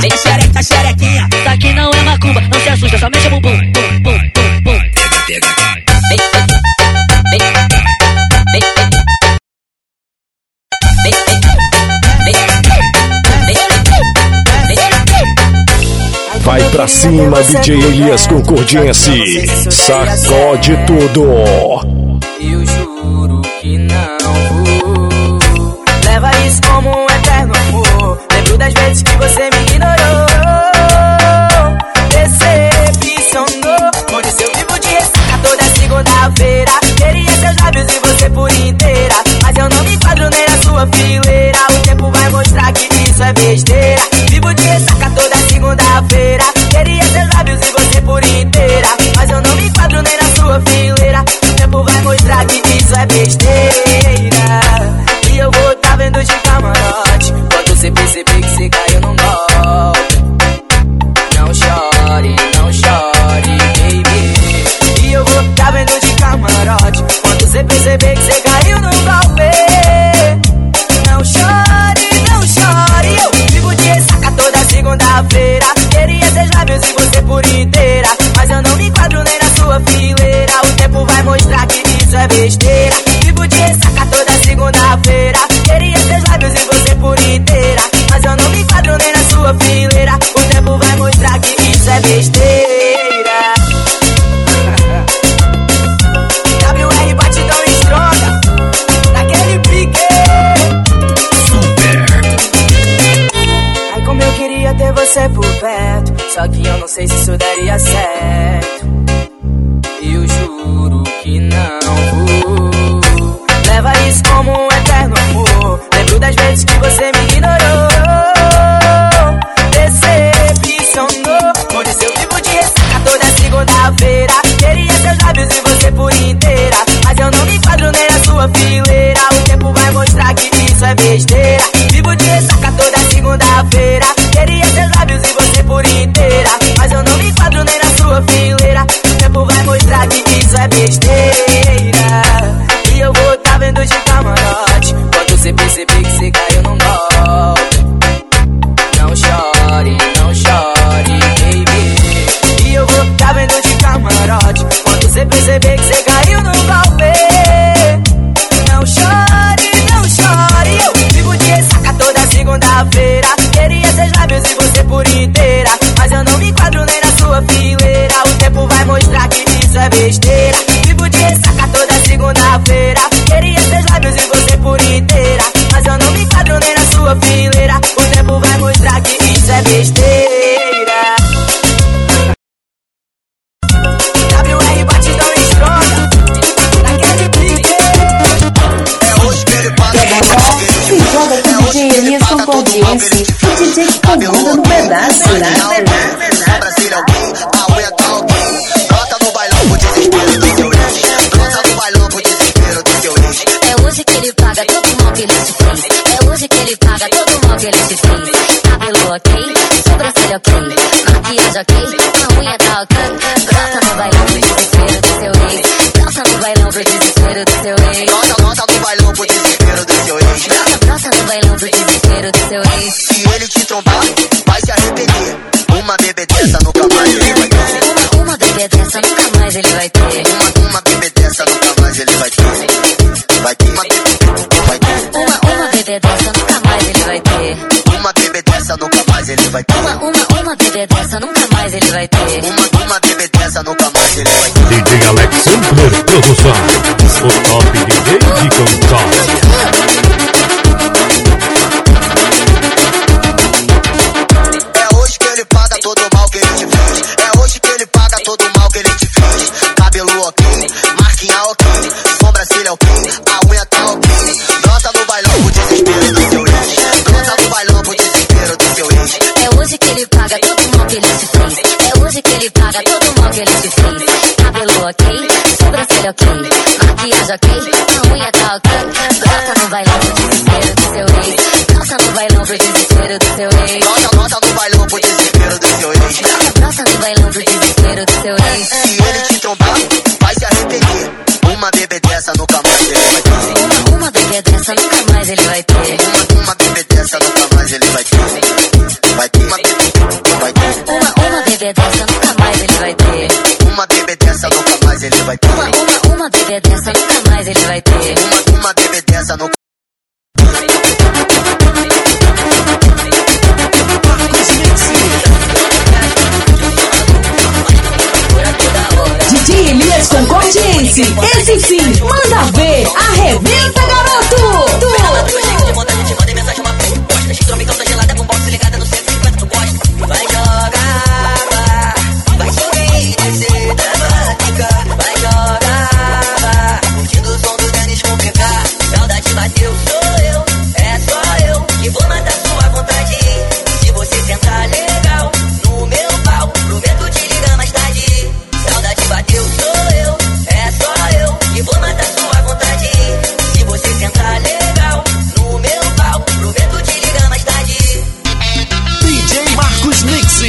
Vem xereca, xerequinha. Isso aqui não é macumba, não se assusta, só mexe o bumbum. Bum, bum, bum, bum. Pega, pega, vai. Vem, vem, vem, vem, vem, vem. Vai pra cima, D J Elias Concordiense. Sacode tudo. Eu juro que não vou. Leva isso como um eterno amor. Lembro das vezes que você me ignorou. Decepcionou. Por isso eu vivo de ressaca toda segunda-feira. Queria seus lábios e você por inteira. Mas eu não me enquadro nem na sua fileira. O tempo vai mostrar que isso é besteira. Vivo de ressaca toda segunda-feira. Queria seus lábios e você por inteira. Mas eu não me enquadro nem na sua fileira. O tempo vai mostrar que isso é besteira. E eu vou tá vendo de camarote. Quando você perceber que você caiu num golpe. Não chore, não chore, baby. E eu vou tá vendo de camarote. Quando você perceber que você caiu num golpe. Não chore, não chore. Eu vivo de ressaca toda segunda-feira. Queria seus lábios e você por inteira. Mas eu não me enquadro nem na sua fileira. O tempo vai mostrar que isso é besteira. Vivo de ressaca toda segunda-feira. Queria seus lábios e você por inteira. Mas eu não me enquadro nem na sua fileira. O tempo vai mostrar que isso é besteira. W R batidão estronda. Naquele pique. Ai, como eu queria ter você por perto. Só que eu não sei se isso daria certo. Eu juro que não vou. Leva isso como um eterno amor. Lembro das vezes que você me ignorou. Decepcionou. Por isso eu vivo de ressaca toda segunda-feira. Queria seus lábios e você por inteira. Mas eu não me enquadro nem na sua fileira. O tempo vai mostrar que isso é besteira. Vivo de ressaca toda segunda-feira. Queria seus lábios e você por inteira. Mas eu não me enquadro nem na sua fileira. O tempo vai mostrar que isso é besteira. E eu vou tá vendo de camarote. Quando você perceber que você caiu num golpe. Não chore, não chore, baby. E eu vou tá vendo de camarote. Quando você perceber que você caiu num golpe. Não chore, não chore. Eu vivo de ressaca toda segunda-feira. Queria seus lábios e você por inteira. Mas eu não me enquadro nem na sua fileira. O tempo vai mostrar que isso é besteira. Vivo de ressaca toda segunda-feira. Queria seus lábios e você por inteira. Mas eu não me enquadro nem na sua fileira. O tempo vai mostrar que isso é besteira. W R batidão estronda. Naquele pique. É hoje que ele paga. Se joga com D J Elias Concordiense. O D J que comanda no pedaço. Brasil alguém, a unha tá alguém. Brota no bailão pro desespero do seu ex. Brota no bailão pro desespero do seu ex. É hoje que ele paga todo o mal que ele te fez. É hoje que ele paga todo o mal que ele te fez. Cabelo ok, sobrancelha ok, maquiagem ok, a unha tá ok. Brota no bailão pro desespero do seu ex. Brota no bailão pro desespero do seu ex. Brota, brota no bailão pro desespero do seu ex. Brota, brota no bailão pro desespero do seu ex. Se ele te trombar, vai se arrepender. Uma bebê dessa nunca mais ele vai ter. Uma, uma bebê dessa nunca mais ele vai ter. Uma, uma bebê dessa nunca mais ele vai ter. Vai ter, uma bebê, vai ter. Uma, uma bebê dessa nunca mais ele vai ter. Uma bebê dessa nunca mais ele vai ter. Uma, uma, uma bebê dessa nunca mais ele vai ter. Uma, uma bebê dessa nunca mais ele vai ter. D J Alex Sampler Produções, o top D J de Concórdia. É hoje que ele paga todo o mal que ele te fez. É hoje que ele paga todo o mal que ele te fez. Cabelo ok, marquinha ok, sobrancelha ok, a unha tá ok. Brota no bailão pro desespero do seu ex. Brota no bailão pro desespero do seu ex. É hoje que ele paga todo o mal que ele te fez. É hoje que ele paga todo o mal que ele te fez. Cabelo ok, sobrancelha ok, maquiagem ok, a unha tá ok. Brota no bailão pro desespero do seu ex. Brota no bailão pro desespero do seu ex. Brota, brota no bailão pro desespero do seu ex. Brota, brota no bailão pro desespero do seu ex. Se ele te trombar, vai se arrepender. Uma bebê dessa nunca mais ele vai ter. Uma, uma bebê dessa nunca mais ele vai ter. Uma, uma bebê dessa nunca mais ele vai ter. Vai ter, uma bebê. bebê dessa nunca mais ele vai ter. Uma bebê dessa nunca mais ele vai ter. Uma, uma, uma bebê dessa nunca mais ele vai ter. Uma, uma bebê dessa nunca. D J Elias Concordiense, esse sim, manda ver, arrebenta, garoto! Vai jogar, vai subir, descer, dramática. Vai jogar, curtindo o som do Dennis com P K. Saudade bateu, sou eu, é só eu que vou matar sua vontade. Se você sentar legal no meu pau, prometo te ligar mais tarde. Saudade bateu, sou eu, é só eu que vou matar sua vontade. Se você sentar legal no meu pau, prometo te ligar mais tarde. D J Marcos Mix.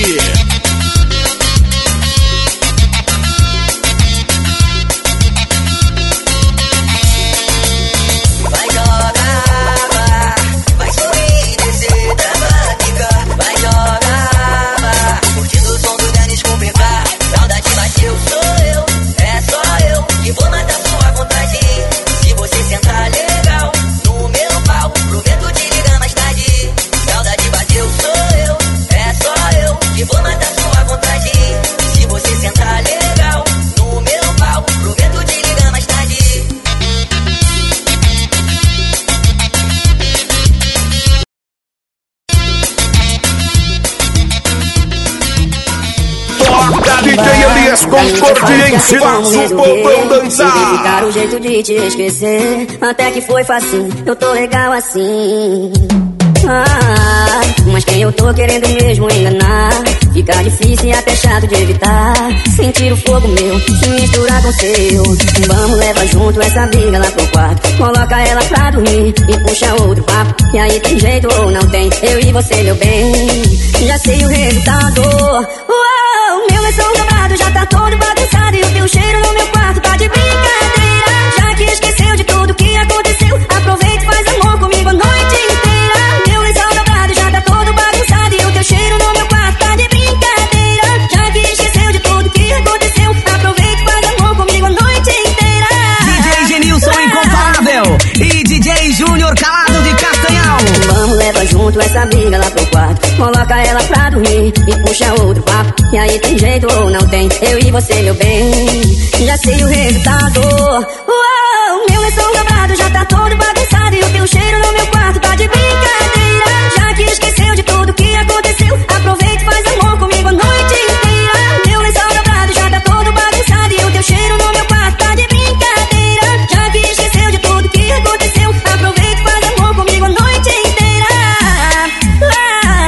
Vai jogar, vai subir, descer, dramática. Vai jogar, curtindo o som do Dennis com P K. Saudade bateu, sou eu, é só eu que vou matar sua vontade. Se você sentar legal no meu pau, prometo te ligar mais tarde. Saudade bateu, sou eu, é só eu que vou matar sua vontade. Se você sentar legal no meu pau, prometo te ligar mais tarde. Toca D J Elias Concordiense, faça o povão dançar. Ficar o jeito de te esquecer, até que foi facinho, eu tô legal assim. Ah, mas quem eu tô querendo mesmo enganar, fica difícil e até chato de evitar. Sentir o fogo meu, se misturar com seu. Vamos levar junto essa briga lá pro quarto. Coloca ela pra dormir e puxa outro papo. E aí tem jeito ou não tem, eu e você meu bem, já sei o resultado. Uou, meu lençol dobrado já tá todo bagunçado. E o teu cheiro no meu quarto tá de brincadeira. Já que esqueceu de tudo que aconteceu, aproveita e faz amor comigo a noite inteira. Meu lençol dobrado já tá todo bagunçado. E o teu cheiro no meu quarto tá de brincadeira. Já que esqueceu de tudo que aconteceu, aproveita e faz amor comigo a noite inteira. D J Genilson Incomparável e D J Júnior Calado de Castanhal. Vamos levar junto essa briga lá pro quarto. Coloca ela pra dormir e puxa outro papo. E aí tem jeito ou não tem, eu e você meu bem, já sei o resultado. Uou, meu lençol dobrado já tá todo bagunçado. E o teu cheiro no meu quarto tá de brincadeira. Já que esqueceu de tudo que aconteceu, aproveita e faz amor comigo a noite inteira. Meu lençol dobrado já tá todo bagunçado. E o teu cheiro no meu quarto tá de brincadeira. Já que esqueceu de tudo que aconteceu, aproveita e faz amor comigo a noite inteira. Ah.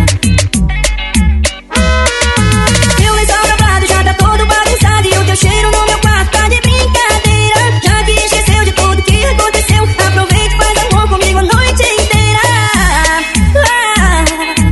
Meu lençol dobrado já tá todo bagunçado. E o teu cheiro no meu quarto tá de brincadeira. Já que esqueceu de tudo que aconteceu, aproveita e faz amor comigo a noite inteira. Ah.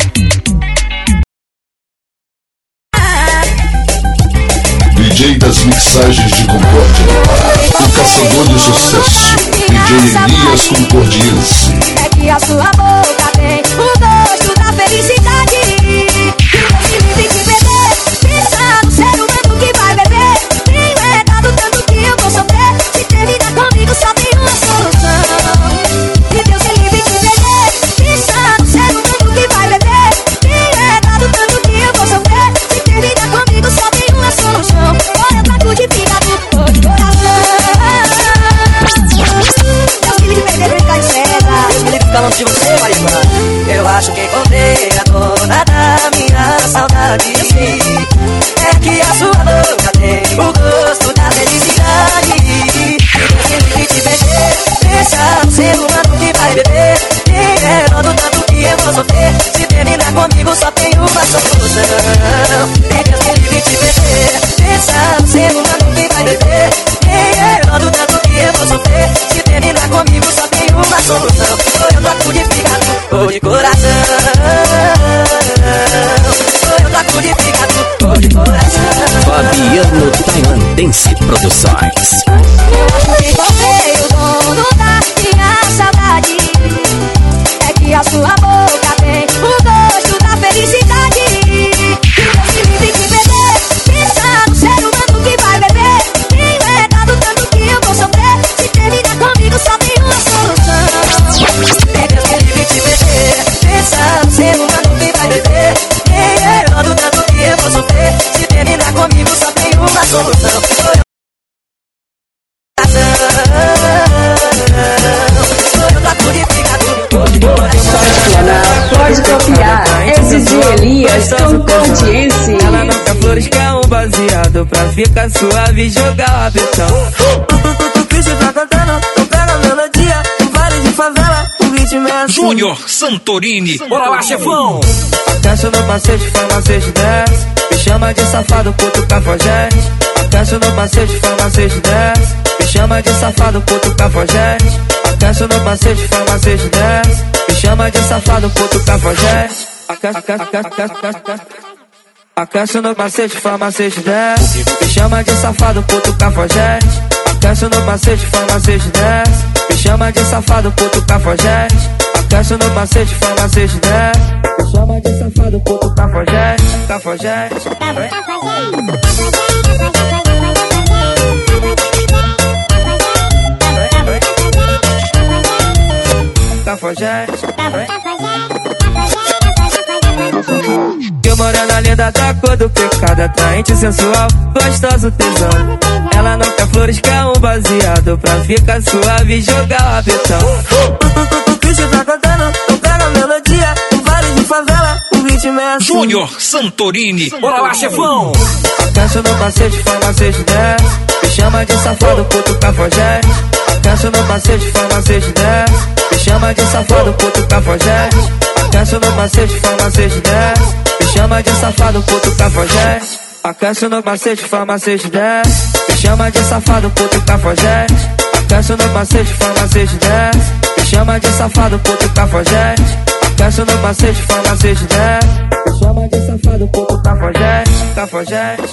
D J das mixagens de Concórdia do Pará, o caçador de sucesso, D J Elias Concordiense. É que a sua boca tem o gosto da felicidade. E você me tem que beber, pensa no ser humano que vai beber. Tenho é dado tanto que eu vou sofrer. Se terminar comigo só tem uma solução. E Deus é livre de beber, pensa no ser humano que vai beber. Tenho é dado tanto que eu vou sofrer. Se terminar comigo só tem uma solução. Olha pra tu de fígado, tô de coração. Deus me livre de beber, brincar de cega. Deus me livre falando de você, Marimã. Eu acho que encontrei a dona da minha saudade. É que a sua boca tem o gosto da felicidade. Deus me livre de beber, pensa no ser humano que vai beber. Quem é do tanto que eu vou sofrer. Se terminar comigo só tem uma solução. Deus me livre de beber, pensa no ser humano que vai beber. Quem é do tanto que eu vou sofrer. Se terminar comigo só tem uma solução. Ou eu troco de fígado ou de coração. Ou eu troco de fígado ou de coração. Fabiano Tailandense Produções. Eu acho que encontrei o dono da minha saudade. É que a sua boca tem o gosto da felicidade. E Deus me livre de flores, quer um baseado pra ficar suave e jogar o rabetão. O que cê tá cantando? Tu pega a melodia, um vale de favela, o ritmo é assim. Júnior Santorini. Bora lá, chefão! Aquece no macete, faz macete, desce. Me chama de safado, puto cafajeste. Aquece no macete, faz macete, desce. Me chama de safado, puto cafajeste. Aquece no macete, faz macete, desce. Me chama de safado, puto cafajeste. Aquece, aquece, aquece, aquece, aquece. Aquece no macete, faz macete, desce. Me chama de safado, puto cafajeste. Aquece no macete, faz macete, desce. Me chama de safado, puto cafajeste. Aquece no macete, faz macete, desce. Me chama de safado, puto cafajeste. Cafajeste. Cafajeste. Que morena linda da cor do pecado, atraente, sensual, gostoso, tesão. Ela não quer flores, quer um baseado pra ficar suave e jogar o rabetão. O que cê tá cantando? Tu pega a melodia, um vale de favela, o ritmo é assim. Júnior Santorini. Bora lá, chefão! Aquece no macete, faz macete, desce. Me chama de safado, puto cafajeste. Aquece no macete, faz macete, desce. Me chama de safado, puto cafajeste. Aquece no macete, faz macete, desce. Me chama de safado, puto cafajeste. Aquece no macete, faz macete, desce. Me chama de safado, puto cafajeste. Aquece no macete, faz macete, desce. Me chama de safado, puto cafajeste. Aquece no macete, faz macete, desce. Me chama de safado, puto cafajeste. Cafajeste.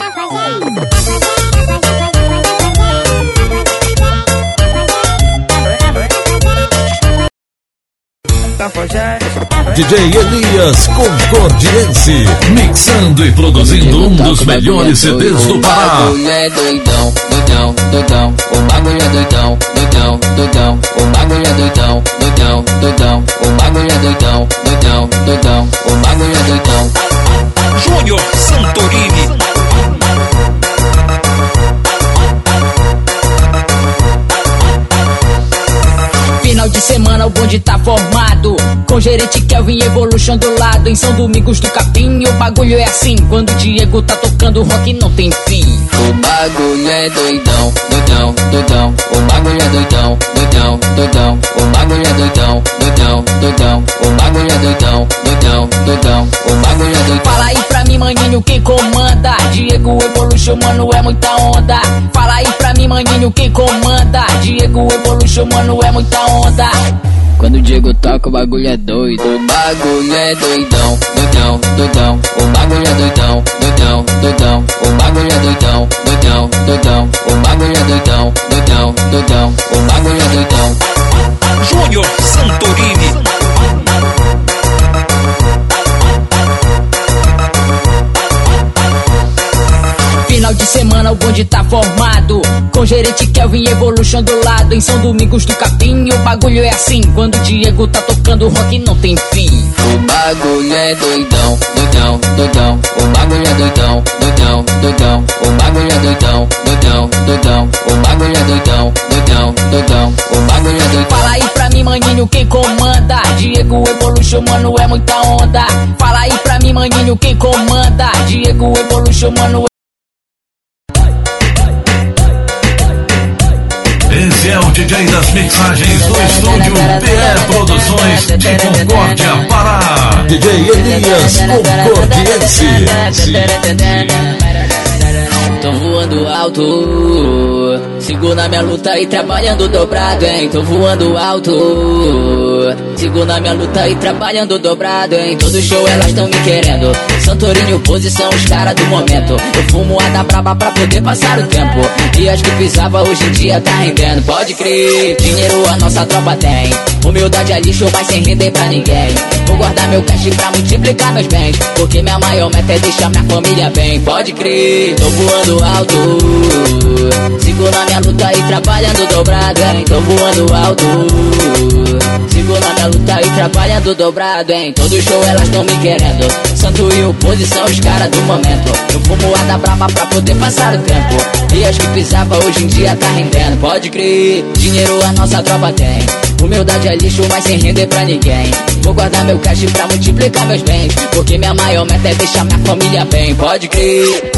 D J Elias Concordiense, mixando e produzindo um dos melhores C Ds do Pará. O bagulho é doidão, doidão, doidão. O bagulho é doidão, doidão, doidão. O bagulho é doidão, doidão, doidão. O bagulho é doidão, doidão, doidão. O bagulho é doidão. Júnior Santorini. Final de semana o bonde tá formado, com gerente Kelvin e Evolution do lado. Em São Domingos do Capim o bagulho é assim, quando o Diego tá tocando rock não tem fim. O bagulho é doidão, doidão, doidão. O bagulho é doidão, doidão, doidão. O bagulho é doidão, doidão, doidão. O bagulho é doidão, doidão, doidão. O bagulho é doidão. Fala aí pra mim, maninho, quem comanda? Diego Evolution, mano, é muita onda. Fala aí pra mim, maninho, quem comanda? Diego Evolution, mano, é muita onda. Quando o Diego toca o bagulho é doido. O bagulho é doidão, doidão, doidão. O bagulho é doidão, doidão, doidão. O bagulho é doidão, doidão, doidão. O bagulho é doidão, doidão, doidão. O bagulho é doidão. Júnior Santorini. Final de semana o bonde tá formado, com gerente Kelvin e Evolution do lado. Em São Domingos do Capim o bagulho é assim, quando o Diego tá tocando rock não tem fim. O bagulho é doidão, doidão, doidão. O bagulho é doidão, doidão, doidão. O bagulho é doidão, doidão, doidão. O bagulho é doidão, doidão, doidão. O bagulho é doidão. Fala aí pra mim, maninho, quem comanda? Diego Evolution, mano, é muita onda. Fala aí pra mim, maninho, quem comanda? Diego Evolution, mano, é... Esse é o D J das mixagens do estúdio P E Produções de Concórdia, Pará. D J Elias Concordiense. Tô voando alto, sigo na minha luta e trabalhando dobrado, hein? Tô voando alto, sigo na minha luta e trabalhando dobrado, hein? Todo show elas tão me querendo, Santorini, posição, os caras do momento. Eu fumo a da braba pra poder passar o tempo, e as que pisava hoje em dia tá rendendo. Pode crer, dinheiro a nossa tropa tem, humildade é lixo, mas sem render pra ninguém. Vou guardar meu cash pra multiplicar meus bens, porque minha maior meta é deixar minha família bem. Pode crer, tô voando alto, sigo na minha luta e trabalhando dobrado, hein? Tô voando alto, sigo na minha luta e trabalhando dobrado, hein? Todo show elas tão me querendo, santo e oposição, os caras do momento. Eu fumo a da braba pra poder passar o tempo, e as que pisava hoje em dia tá rendendo. Pode crer, dinheiro a nossa tropa tem, Humildade é lixo, mas sem render pra ninguém. Vou guardar meu cash pra multiplicar meus bens, porque minha maior meta é deixar minha família bem. Pode crer.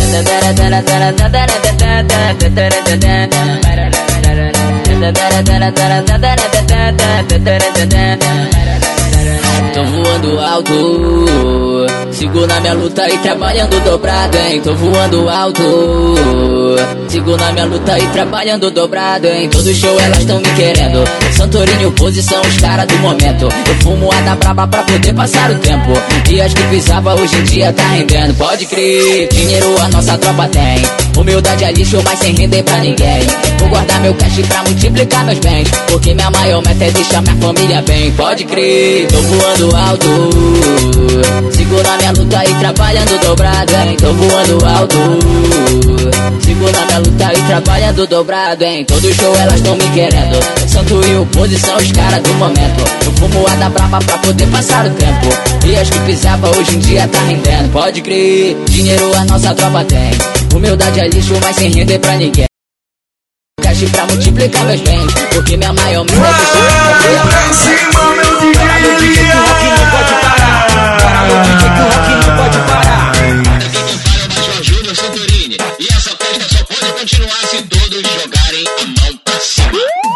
Tô voando alto, sigo na minha luta e trabalhando dobrado, hein. Tô voando alto, sigo na minha luta e trabalhando dobrado, hein. Todo show elas tão me querendo, Santorini, posição, os caras do momento. Eu fumo a da braba pra poder passar o tempo, e as que pisava hoje em dia tá rendendo. Pode crer, dinheiro a nossa tropa tem. Humildade é lixo, mas sem render pra ninguém. Vou guardar meu cash pra multiplicar meus bens, porque minha maior meta é deixar minha família bem. Pode crer, tô voando alto, sigo na minha luta e trabalhando dobrado, hein. Tô voando alto, sigo na minha luta e trabalhando dobrado, hein. Todo show elas tão me querendo, santo e oposição, os caras do momento. Eu fumo a da braba pra poder passar o tempo, e as que pisava hoje em dia tá rendendo. Pode crer, dinheiro a nossa tropa tem. Humildade é lixo, mas sem render pra ninguém. Cash pra multiplicar meus bens, porque minha maior meta é deixar minha família bem. Bora meu D J que o rock não pode parar, bora meu D J que o rock não pode parar. Quem para é o Major Júnior Santorini, e essa festa só pode continuar se todos jogarem a mão pra cima.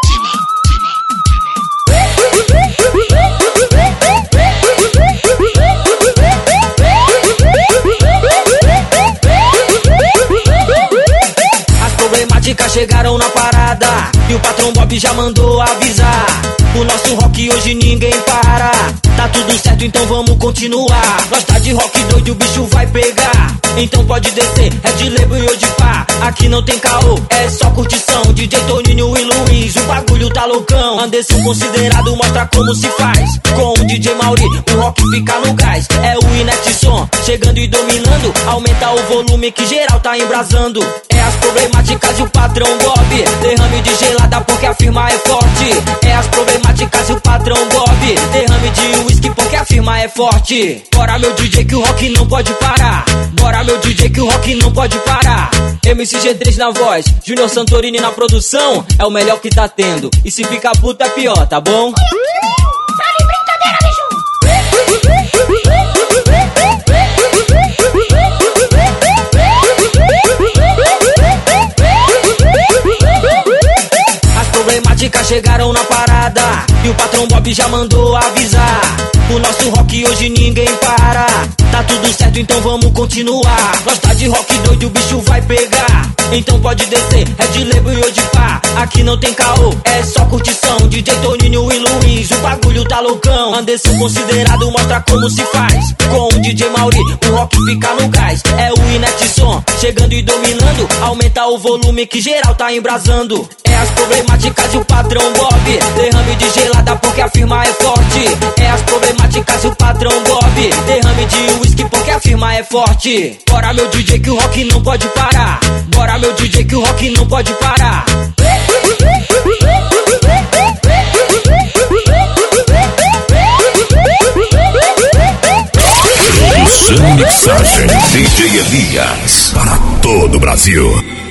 Chegaram na parada e o patrão Bob já mandou avisar. O nosso rock hoje ninguém para. Tá tudo certo, então vamos continuar. Gosta de rock doido, o bicho vai pegar. Então pode descer, é de Label e hoje pá. Aqui não tem caô, é só curtição. D J Toninho e Luiz, o bagulho tá loucão. Anderson considerado, mostra como se faz. Com o D J Mauri, o rock fica no gás. É o Inet Som, chegando e dominando. Aumenta o volume que geral tá embrasando. É as problemáticas e o patrão Bob. Derrame de gelada porque a firma é forte. É as problemáticas e o patrão Bob. Derrame de whisky porque a firma é forte. Bora meu D J que o rock não pode parar. Bora meu D J que o rock não pode parar. M C G três na voz, Júnior Santorini na produção. É o melhor que tá tendo, e se ficar puto é pior, tá bom? Tá de brincadeira, bicho. Problemáticas chegaram na parada e o patrão Bob já mandou avisar. O nosso rock hoje ninguém para. Tá tudo certo, então vamos continuar. Gosta de rock doido, o bicho vai pegar. Então pode descer, é de Label e hoje pá. Aqui não tem caô, é só curtição. D J Toninho e Luiz, o bagulho tá loucão. Anderson considerado, mostra como se faz. Com o D J Mauri, o rock fica no gás. É o Inet Som, chegando e dominando. Aumenta o volume que geral tá embrasando. É as problemáticas e o patrão Bob. Derrame de gelada porque a firma é forte. É as problemáticas e o patrão Bob. Derrame de whisky porque a firma é forte. Bora meu D J que o rock não pode parar. Bora meu D J que o rock não pode parar. Produção e mixagem D J Elias para todo o Brasil.